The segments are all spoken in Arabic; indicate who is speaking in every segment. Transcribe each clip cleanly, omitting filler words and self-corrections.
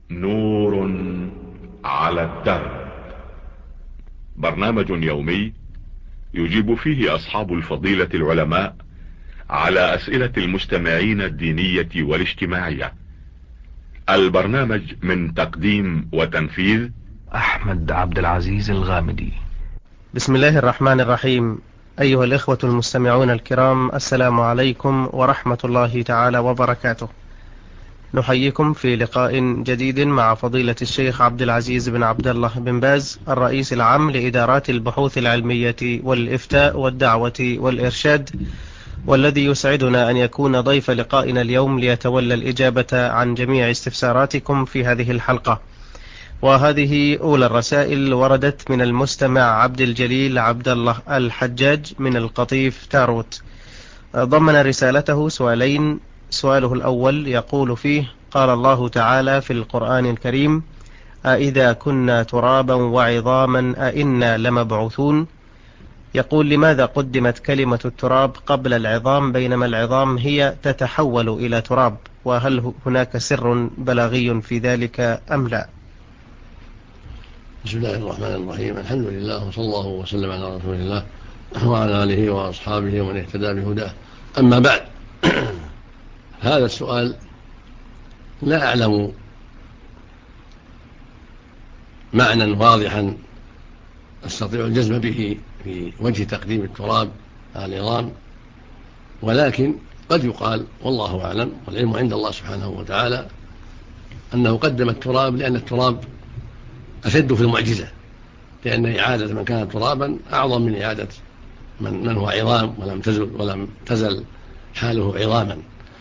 Speaker 1: نور على الدرب. برنامج يومي يجيب فيه أصحاب الفضيلة العلماء على أسئلة المستمعين الدينية والاجتماعية. البرنامج من تقديم وتنفيذ
Speaker 2: أحمد عبد العزيز الغامدي. بسم الله الرحمن الرحيم. أيها الإخوة المستمعون الكرام، السلام عليكم ورحمة الله تعالى وبركاته. نحييكم في لقاء جديد مع فضيلة الشيخ عبد العزيز بن عبد الله بن باز، الرئيس العام لإدارات البحوث العلمية والإفتاء والدعوة والإرشاد، والذي يسعدنا أن يكون ضيف لقائنا اليوم ليتولى الإجابة عن جميع استفساراتكم في هذه الحلقة. وهذه أولى الرسائل وردت من المستمع عبد الجليل عبد الله الحجاج من القطيف تاروت. ضمن رسالته سؤالين. سؤاله الأول يقول فيه: قال الله تعالى في القرآن الكريم: أإذا كنا ترابا وعظاما أإنا لمبعوثون؟ يقول: لماذا قدمت كلمة التراب قبل العظام بينما العظام هي تتحول إلى تراب؟ وهل هناك سر بلاغي في ذلك أم لا؟
Speaker 3: بسم الله الرحمن الرحيم. الحمد لله وصلى الله وسلم على رسول الله وعلى آله وأصحابه ومن اهتدى بهداه. أما بعد، هذا السؤال لا أعلم معنى واضحا أستطيع الجزم به في وجه تقديم التراب على العظام، ولكن قد يقال والله أعلم والعلم عند الله سبحانه وتعالى أنه قدم التراب لأن التراب أشد في المعجزة، لأن إعادة من كان ترابا أعظم من إعادة من هو عظام ولم تزل حاله عظاما.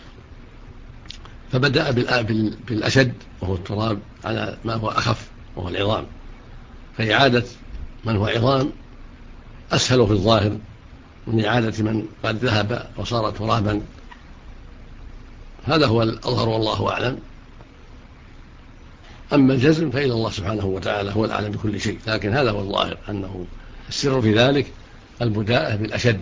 Speaker 3: فبدأ بالأشد وهو التراب على ما هو أخف وهو العظام، فإعادة من هو عظام أسهل في الظاهر من إعادة من قد ذهب وصار ترابا. هذا هو الأظهر والله أعلم. أما الجزم فإلى الله سبحانه وتعالى هو الأعلم بكل شيء، لكن هذا هو الظاهر أنه السر في ذلك البداءة بالأشد،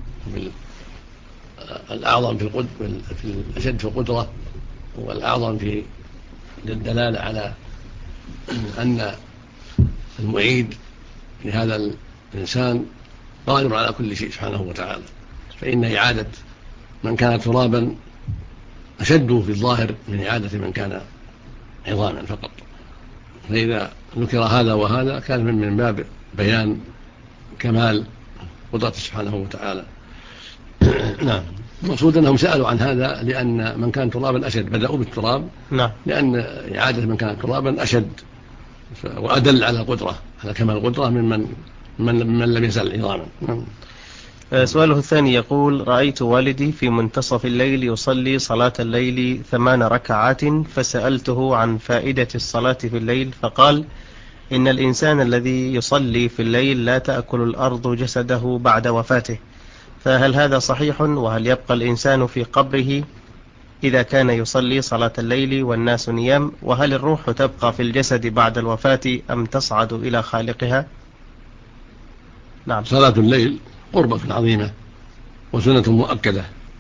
Speaker 3: الأعظم في الأشد في القدرة، والأعظم في الدلالة على أن المعيد لهذا الإنسان قادر على كل شيء سبحانه وتعالى. فإن إعادة من كان ترابا أشد في الظاهر من إعادة من كان عظاما فقط. فإذا ذكر هذا وهذا كان من باب بيان كمال قدرته سبحانه وتعالى. نعم. المقصود أنهم سألوا عن هذا لأن من كان ترابا أشد، بدأوا بالتراب لأن إعادة من كان ترابا أشد وأدل على قدرة، على كمال القدرة من لم يزل عظاما.
Speaker 2: سؤاله الثاني يقول: رأيت والدي في منتصف الليل يصلي صلاة الليل 8 ركعات، فسألته عن فائدة الصلاة في الليل، فقال: إن الإنسان الذي يصلي في الليل لا تأكل الأرض جسده بعد وفاته، فهل هذا صحيح؟ وهل يبقى الإنسان في قبره إذا كان يصلي صلاة الليل والناس نيام؟ وهل الروح تبقى في الجسد بعد الوفاة أم تصعد إلى خالقها؟
Speaker 3: نعم. صلاة الليل قربة عظيمة وسنة مؤكدة.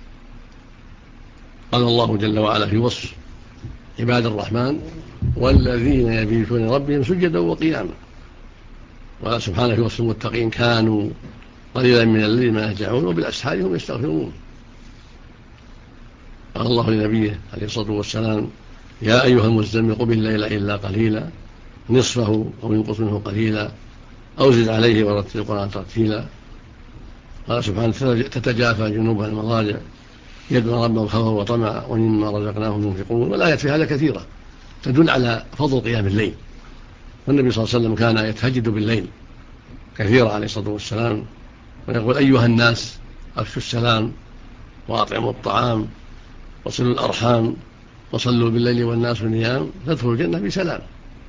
Speaker 3: قال الله جل وعلا في وصف عباد الرحمن: والذين يبيتون ربهم سجدا وقياما. وقال سبحانه في وصف المتقين: كانوا قليلا من الليل ما يهجعون وبالأسحار هم يستغفرون. قال الله لنبيه عليه الصلاة والسلام: يا أيها المزمل قم الليل إلا قليلا نصفه أو ينقص منه قليلا أو زد عليه ورتل القرآن ترتيلا. قال سبحانه: تتجافى جنوبها المضاجع يدعون ربهم خوفا وطمعا ومما رزقناهم ينفقون. والآيات في هذا كثيرة تدل على فضل قيام الليل. والنبي صلى الله عليه وسلم كان يتهجد بالليل كثيرا عليه الصلاة والسلام، ويقول: أيها الناس أفشوا السلام وأطعموا الطعام وصلوا الأرحام وصلوا بالليل والناس نيام تدخلوا الجنة بسلام.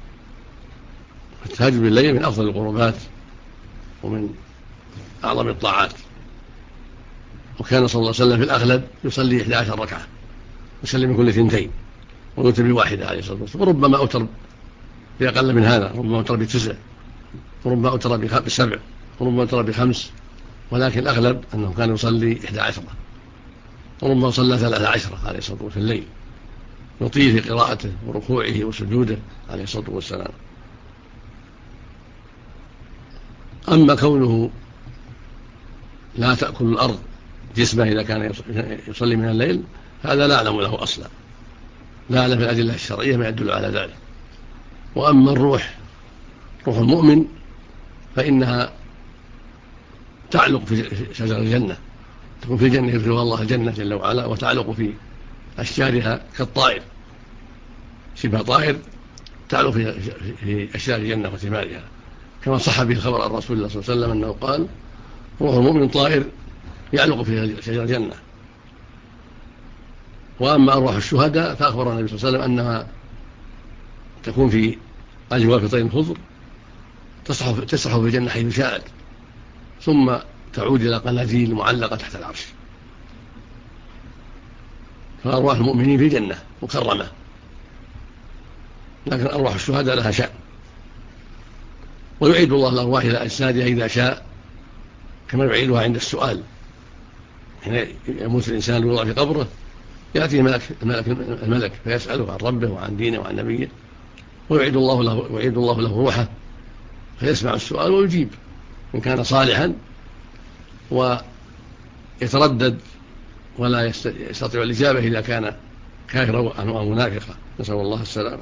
Speaker 3: التهجد بالليل من أفضل القربات ومن أعظم الطاعات. وكان صلى الله عليه وسلم في الأغلب يصلي 11 ركعة، يسلم من كل 2 ويوتر بواحدة عليه الصلاة والسلام، وربما أوتر بأقل من هذا، ربما أوتر ب9 وربما أوتر ب7 وربما أوتر ب5، ولكن الأغلب أنه كان يصلي 11 وربما صلى 13 عليه الصلاة والسلام في الليل. يطيل في قراءته وركوعه وسجوده عليه الصلاة والسلام. أما كونه لا تأكل الأرض جسمه إذا كان يصلي من الليل هذا لا أعلم له أصلا، لا أعلم في الأدلة الشرعية ما يدل على ذلك. وأما روح المؤمن فإنها تعلق في شجر الجنة، تكون في الجنة يدخلها الله الجنة جل وعلا، وتعلق في أشجارها كالطائر، شبه طائر تعلق في أشجار الجنة وثمارها، كما صح به الخبر عن رسول الله صلى الله عليه وسلم أنه قال: روح المؤمن طائر يعلق في شجر الجنة. وأما أرواح الشهداء فأخبر النبي صلى الله عليه وسلم أنها تكون في أجواف طير خضر تسرح في الجنة حيث شاءت، ثم تعود إلى قناديل معلقة تحت العرش. فأرواح المؤمنين في الجنة مكرمة، لكن أرواح الشهداء لها شأن، ويعيد الله الأرواح إلى أجسادها إذا شاء، كما يعيدها عند السؤال. حين يموت الإنسان ويوضع في قبره يأتي الملك فيسأله عن ربه وعن دينه وعن نبيه، ويعيد الله له روحه فيسمع السؤال ويجيب إن كان صالحا، ويتردد ولا يستطيع الإجابة إذا كان كافرا أو منافقا، نسأل الله السلامة.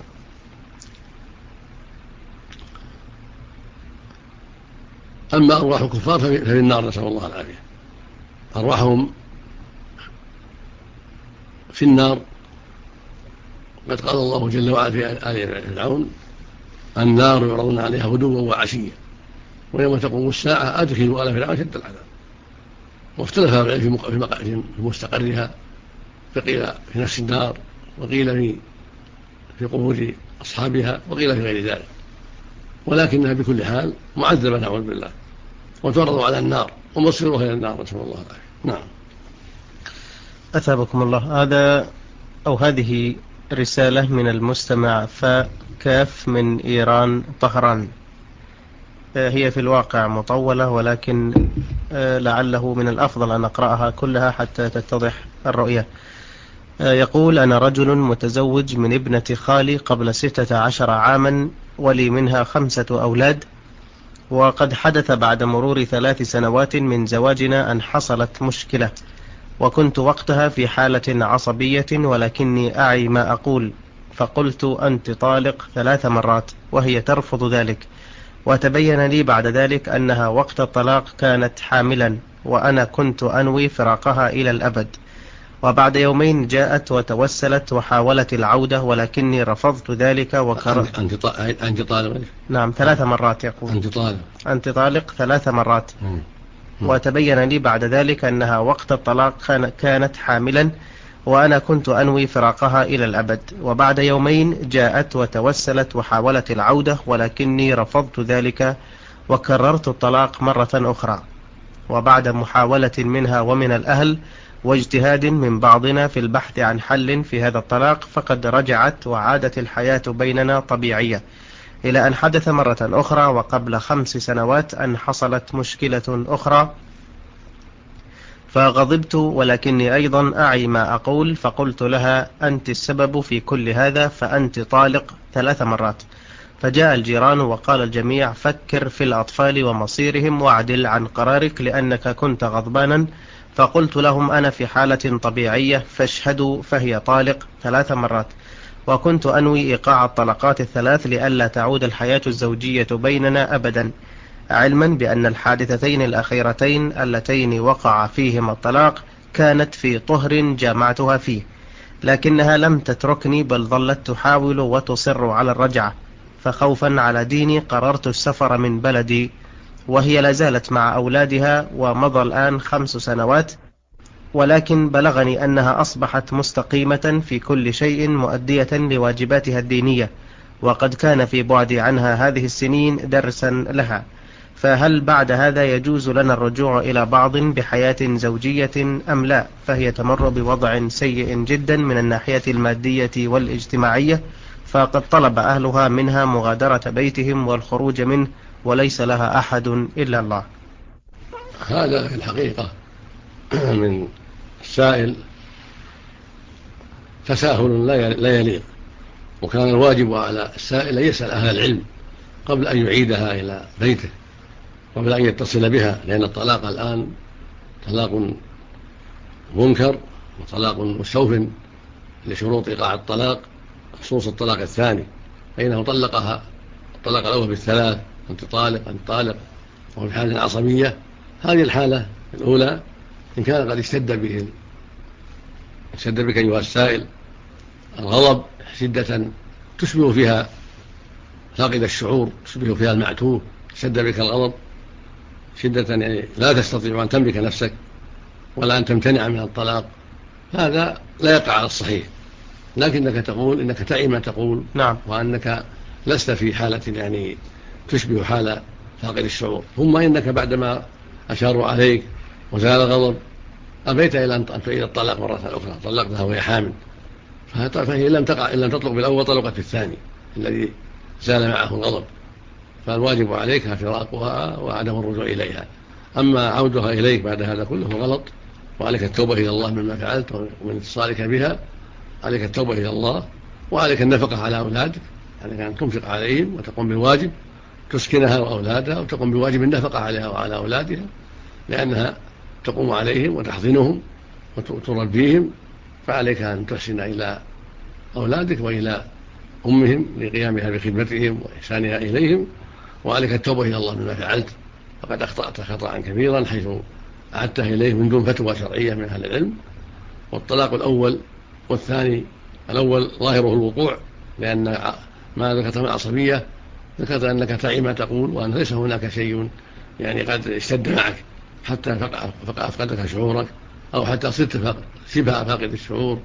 Speaker 3: أما أرواح الكفار ففي النار، نسأل الله العافية. أرواحهم في النار قد قال الله جل وعلا في آل فرعون: النار يعرضون عليها غدوا وعشيا ويوم تقوم الساعة أدخلوا آل فرعون شد العذاب. واختلف العلم في مستقرها، فقيل في نفس النار، وقيل في قبور أصحابها، وقيل في غير ذلك، ولكنها بكل حال معذبة نعوذ بالله، وتعرض على النار ومصيرها إلى النار، نسأل الله العافية. نعم.
Speaker 2: أثابكم الله. هذه رسالة من المستمع فكاف من إيران طهران. هي في الواقع مطولة، ولكن لعله من الأفضل أن أقرأها كلها حتى تتضح الرؤية. يقول: أنا رجل متزوج من ابنة خالي قبل 16 عاما، ولي منها 5 أولاد، وقد حدث بعد مرور 3 سنوات من زواجنا أن حصلت مشكلة، وكنت وقتها في حالة عصبية ولكني أعي ما أقول، فقلت: أنت طالق 3 مرات، وهي ترفض ذلك. وتبين لي بعد ذلك أنها وقت الطلاق كانت حاملا، وأنا كنت أنوي فراقها إلى الأبد. وبعد يومين جاءت وتوسلت وحاولت العودة، ولكني رفضت ذلك وكرهت.
Speaker 3: أنت طالق؟
Speaker 2: نعم، 3 مرات يقول. أنت طالق 3 مرات. وتبين لي بعد ذلك أنها وقت الطلاق كانت حاملا، وأنا كنت أنوي فراقها إلى الأبد. وبعد يومين جاءت وتوسلت وحاولت العودة، ولكني رفضت ذلك وكررت الطلاق مرة أخرى. وبعد محاولة منها ومن الأهل واجتهاد من بعضنا في البحث عن حل في هذا الطلاق، فقد رجعت وعادت الحياة بيننا طبيعية، إلى أن حدث مرة أخرى وقبل 5 سنوات أن حصلت مشكلة أخرى، فغضبت ولكني أيضا أعي ما أقول، فقلت لها: أنت السبب في كل هذا، فأنت طالق 3 مرات. فجاء الجيران وقال الجميع: فكر في الأطفال ومصيرهم واعدل عن قرارك لأنك كنت غضبانا. فقلت لهم: أنا في حالة طبيعية فاشهدوا، فهي طالق 3 مرات، وكنت أنوي إيقاع الطلقات 3 لئلا تعود الحياة الزوجية بيننا أبدا، علما بأن الحادثتين الأخيرتين اللتين وقع فيهما الطلاق كانت في طهر جامعتها فيه، لكنها لم تتركني بل ظلت تحاول وتصر على الرجعة، فخوفا على ديني قررت السفر من بلدي، وهي لازالت مع أولادها، ومضى الآن 5 سنوات، ولكن بلغني أنها أصبحت مستقيمة في كل شيء مؤدية لواجباتها الدينية، وقد كان في بعدي عنها هذه السنين درسا لها. فهل بعد هذا يجوز لنا الرجوع إلى بعض بحياة زوجية أم لا؟ فهي تمر بوضع سيء جدا من الناحية المادية والاجتماعية، فقد طلب أهلها منها مغادرة بيتهم والخروج منه، وليس لها أحد إلا الله.
Speaker 3: هذا في الحقيقة من السائل تساهل لا يليق. وكان الواجب على السائل أن يسأل أهل العلم قبل أن يعيدها إلى بيته، قبل أن يتصل بها، لأن الطلاق الآن طلاق منكر وطلاق مستوف لشروط إيقاع الطلاق، خصوص الطلاق الثاني، فإنه طلقها الطلاق الأول بالثلاث: أنت طالق أنت طالق، وهو في حالة عصبية. هذه الحالة الأولى إن كان قد اشتد بك أيها السائل الغضب شدة تشبه فيها فاقد الشعور، تشبه فيها المعتوه، اشتد بك الغضب شدة يعني لا تستطيع أن تملك نفسك ولا أن تمتنع من الطلاق، هذا لا يقع على الصحيح، لكنك تقول إنك تعي ما تقول
Speaker 2: نعم.
Speaker 3: وأنك لست في حالة يعني تشبه حال فاقد الشعور. ثم إنك بعدما أشاروا عليك وزال الغضب أبيت إلى أن تعيد الطلاق مرة أخرى، طلقتها وهي حامل، فهي لم تطلق بالأول، طلقت في الثاني الذي زال معه الغضب، فالواجب عليك فراقها وعدم الرجوع إليها. أما عودها إليك بعد هذا كله غلط، وعليك التوبة إلى الله مما فعلت ومن اتصالك بها، عليك التوبة إلى الله، وعليك النفقة على أولادك، عليك أن تنفق عليهم وتقوم بالواجب، تسكنها وأولادها وتقوم بواجب النفقة عليها وعلى أولادها، لأنها تقوم عليهم وتحضنهم وتربيهم، فعليك أن تحسن إلى أولادك وإلى أمهم لقيامها بخدمتهم وإحسانها إليهم، وعليك التوبة إلى الله مما فعلت، فقد أخطأت خطأ كبيرا حيث أعدتها إليه من دون فتوى شرعية من أهل العلم. والطلاق الأول والثاني، الأول ظاهره الوقوع، لأن ما ذكرت من عصبية ذكرت أنك تعي ما تقول، وأن ليس هناك شيء يعني قد اشتد معك حتى أفقدك شعورك أو حتى صرت شبه فاقد الشعور.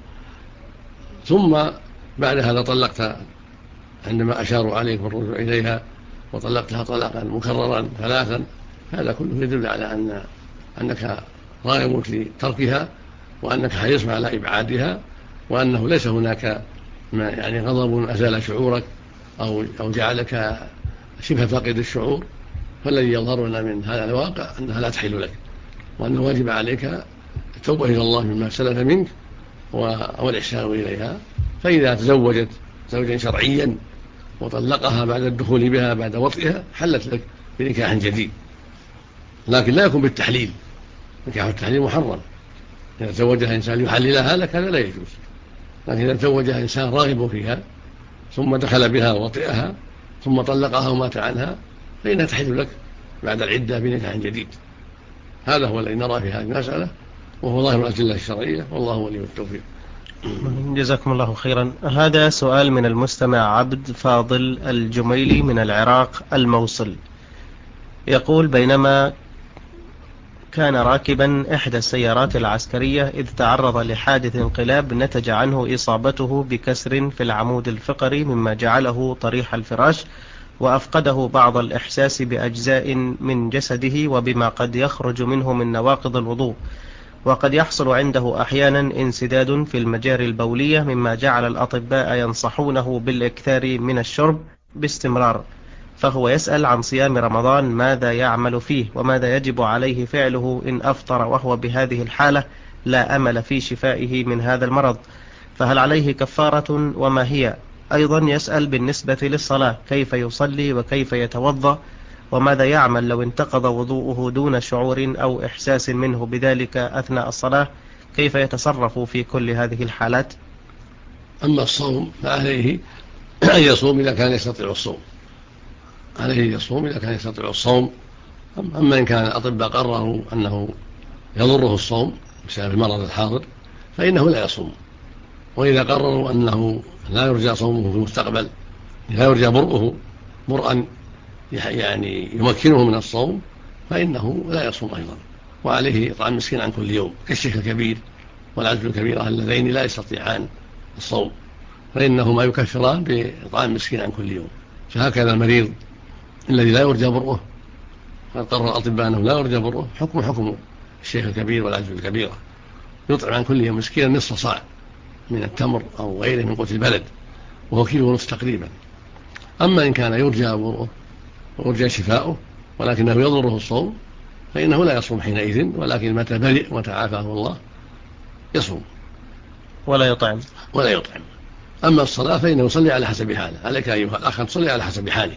Speaker 3: ثم بعد هذا طلقت عندما أشاروا عليك بالرجوع إليها، وطلقتها طلاقا مكررا ثلاثا، هذا كله يدل على أنك راغب في تركها، وأنك حريص على إبعادها، وأنه ليس هناك يعني غضب أزال شعورك أو جعلك شبه فاقد الشعور. فالذي يظهر لنا من هذا الواقع أنها لا تحل لك، وأن الواجب عليك التوبة إلى الله مما سلف منك والإحسان إليها. فإذا تزوجت زوجا شرعيا وطلقها بعد الدخول بها بعد وطئها حلت لك بنكاح جديد، لكن لا يكون بالتحليل، نكاح التحليل محرم، إذا تزوجها إنسان يحللها لك هذا لا يجوز، لكن إذا تزوجها إنسان راغب فيها ثم دخل بها وطئها ثم طلقها ومات عنها فإنها تحل لك بعد العدة بنكاح جديد. هذا هو الذي نرى في هذه المسألة، وهو ظاهر الأدلة الشرعية، والله ولي التوفيق.
Speaker 2: جزاكم الله خيرا. هذا سؤال من المستمع عبد فاضل الجميلي من العراق الموصل، يقول: بينما كان راكبا إحدى السيارات العسكرية إذ تعرض لحادث انقلاب نتج عنه إصابته بكسر في العمود الفقري مما جعله طريح الفراش، وأفقده بعض الإحساس بأجزاء من جسده وبما قد يخرج منه من نواقض الوضوء، وقد يحصل عنده أحيانا انسداد في المجاري البولية مما جعل الأطباء ينصحونه بالإكثار من الشرب باستمرار، فهو يسأل عن صيام رمضان ماذا يعمل فيه وماذا يجب عليه فعله إن أفطر وهو بهذه الحالة لا أمل في شفائه من هذا المرض، فهل عليه كفارة وما هي؟ أيضا يسأل بالنسبة للصلاة كيف يصلي وكيف يتوضأ وماذا يعمل لو انتقض وضوءه دون شعور أو إحساس منه بذلك أثناء الصلاة، كيف يتصرف في كل هذه الحالات؟
Speaker 3: أما الصوم فعليه أن يصوم إذا كان يستطيع الصوم، عليه يصوم إذا كان يستطيع الصوم. أما إن كان الأطباء قرروا أنه يضره الصوم بسبب المرض الحاضر فإنه لا يصوم، وإذا قرروا أنه لا يرجى صومه في المستقبل، لا يرجى برؤه برءا يعني يمكنه من الصوم، فإنه لا يصوم أيضا، وعليه إطعام مسكين عن كل يوم كالشيخ الكبير والعجز الكبيرة اللذين لا يستطيعان الصوم، فإنهما يكفران بإطعام مسكين عن كل يوم. فهكذا المريض الذي لا يرجى برؤه قد قرر الأطباء أنه لا يرجى برؤه حكم الشيخ الكبير والعجز الكبيرة، يطعم عن كل يوم مسكينا نصف صاع من التمر أو غيره من قوت البلد، وهو كيلو ونصف تقريبا. أما إن كان يرجى برؤه ويرجى شفاؤه ولكنه يضره الصوم فإنه لا يصوم حينئذ، ولكن متى برئ وتعافاه الله يصوم.
Speaker 2: ولا يطعم.
Speaker 3: أما الصلاة فإنه يصلي على حسب حاله. عليك أيها الأخ أن تصلي على حسب حاله.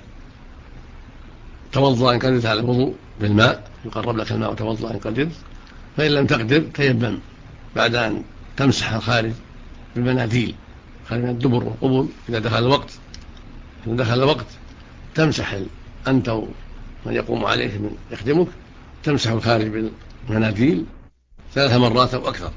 Speaker 3: توضأ إن قدرت على الوضوء بالماء، يقرب لك الماء وتوضأ إن قدرت، فإن لم تقدر تيمم بعد أن تمسح الخارج بالمناديل، خارج من الدبر والقبل. إذا دخل الوقت تمسح أنت ومن يقوم عليك من يخدمك، تمسح الخارج بالمناديل 3 مرات أو أكثر،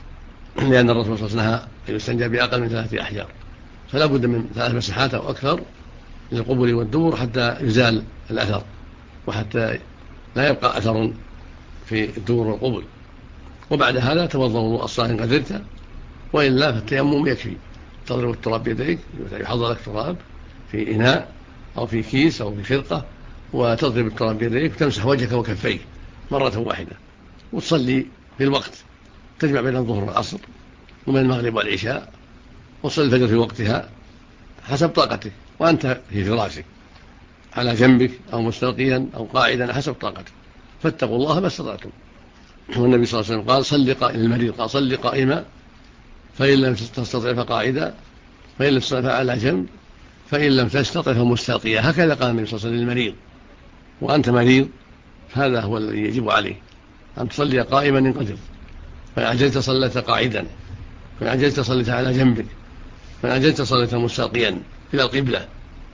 Speaker 3: لأن الرسول صلى الله عليه وسلم نهى أن يستنجى بأقل من 3 أحجار، فلا بد من 3 مسحات أو أكثر للقبل والدبر حتى يزال الأثر، وحتى لا يبقى أثر في الدبر والقبل. وبعد هذا توضأ وضوء الصلاة إن قدرت، وإلا فالتيمم يكفي. تضرب التراب بيديك، يحضر لك تراب في إناء أو في كيس أو في خرقة، وتضرب التراب بيديك وتمسح وجهك وكفيك مرة واحدة، وتصلي في الوقت. تجمع بين الظهر والعصر وبين المغرب والعشاء، وصلي الفجر في وقتها حسب طاقتك، وأنت في فراشك على جنبك أو مستلقيا أو قاعدا حسب طاقتك، فاتقوا الله ما استطعتم. والنبي صلى الله عليه وسلم قال صل للمريض قال صل قائما، فإن لم تستطع فقاعدا، فإن لم تستطع فعلى جنب، فإن لم تستطع فمستلقيا. هكذا قال النبي صلى الله عليه وسلم للمريض. وأنت مريض، هذا هو الذي يجب عليه، أن تصلي قائما إن قدرت، فإن عجزت صليت قاعدا، فإن عجزت صليت على جنبك، فإن عجزت صليت مستلقيا إلى القبلة،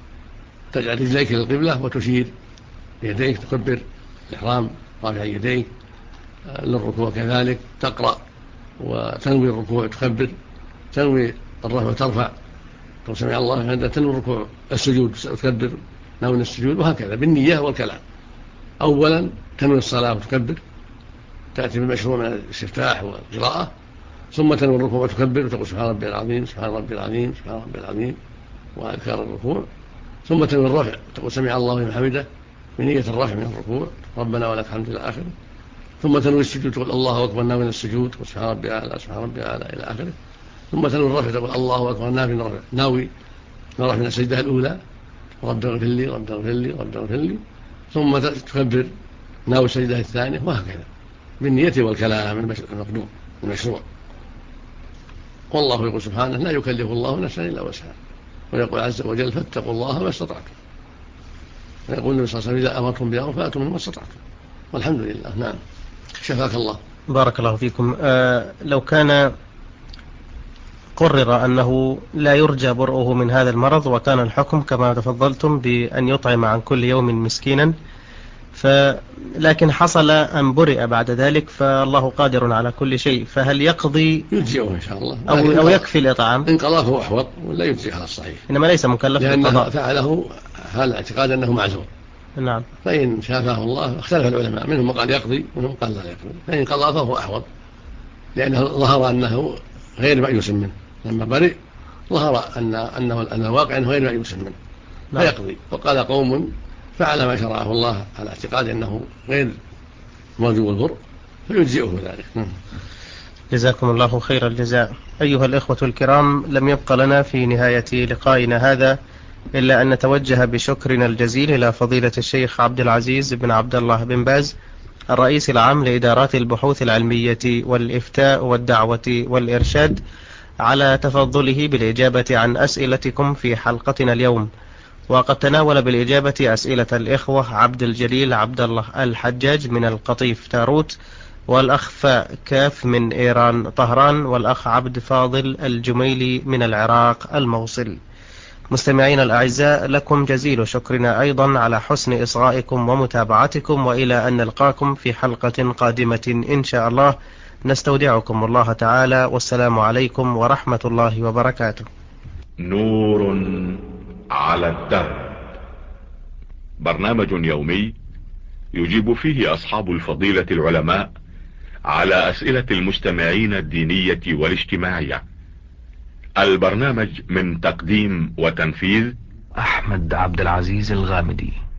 Speaker 3: تجعل رجليك إلى القبلة وتشير بيديك، تكبر الإحرام رافع يديك للركوع، كذلك تقرأ وتنوي الركوع تكبر، تنوي الرفع وترفع، تقول سمع الله لمن حمده، تنوي الركوع السجود وتكبر ناوي السجود، وهكذا بالنية والكلام. أولا تنوي الصلاة وتكبر، تأتي بالمشروع من الاستفتاح والقراءة، ثم تنوي الركوع وتكبر وتقول سبحان ربي العظيم سبحان ربي العظيم سبحان ربي العظيم وأذكار الركوع، ثم تنوي الرفع تقول سمع الله لمن حمده بنية الرفع من الركوع ربنا ولك الحمد إلى آخره، ثم تنوي السجود تقول الله أكبر ناوي السجود سبحان ربي أعلى سبحان ربي أعلى إلى آخره، ثم تنوي الرفع تقول الله أكبر ناوي الرفع من السجدة الأولى رب اغفر لي رب اغفر لي رب اغفر لي، ثم تكبر ناوي السجدة الثانية، وهكذا بالنية والكلام المقدور المشروع. والله يقول سبحانه لا يكلف الله نفسا إلا وسعها، ويقول عز وجل فاتقوا الله ما استطعتم، ويقول النبي صلى الله عليه وسلم إذا أمرتم بأمر فأتوا منه ما استطعتم، والحمد لله. نعم، شفاك الله.
Speaker 2: بارك الله فيكم. لو كان قرر أنه لا يرجى برؤه من هذا المرض، وكان الحكم كما تفضلتم بأن يطعم عن كل يوم مسكينا، لكن حصل أن برئ بعد ذلك، فالله قادر على كل شيء، فهل يقضي
Speaker 3: يجزئه إن شاء الله
Speaker 2: أو يكفي الإطعام؟
Speaker 3: إن قضاه فهو أحوط، ولا يجزئ على الصحيح،
Speaker 2: إنما ليس مكلف
Speaker 3: لأنه
Speaker 2: بالقضاء،
Speaker 3: فعله هذا اعتقاد أنه معذور.
Speaker 2: نعم.
Speaker 3: فإن شافاه الله اختلف العلماء، منهم من قال يقضي ومنهم قال لا يقضي، فإن قضى فهو أحوط، لأنه ظهر أنه غير مأيوس منه، لما برئ ظهر أن الواقع أنه غير مأيوس منه، فيقضي. وقال قوم فعل ما شرعه الله على اعتقاد أنه غير موجب البر فيجزئه ذلك.
Speaker 2: جزاكم الله خير الجزاء. أيها الإخوة الكرام، لم يبق لنا في نهاية لقائنا هذا إلا أن نتوجه بشكرنا الجزيل إلى فضيلة الشيخ عبد العزيز بن عبد الله بن باز، الرئيس العام لإدارات البحوث العلمية والإفتاء والدعوة والإرشاد، على تفضله بالإجابة عن أسئلتكم في حلقتنا اليوم. وقد تناول بالإجابة أسئلة الإخوة عبد الجليل عبد الله الحجاج من القطيف تاروت، والأخ فاء كاف من إيران طهران، والأخ عبد فاضل الجميلي من العراق الموصل. مستمعين الأعزاء، لكم جزيل شكرنا أيضا على حسن إصغائكم ومتابعتكم، وإلى أن نلقاكم في حلقة قادمة إن شاء الله، نستودعكم الله تعالى، والسلام عليكم ورحمة الله وبركاته.
Speaker 1: نور على الدرب، برنامج يومي يجيب فيه أصحاب الفضيلة العلماء على أسئلة المستمعين الدينية والاجتماعية. البرنامج من تقديم وتنفيذ
Speaker 2: أحمد عبد العزيز الغامدي.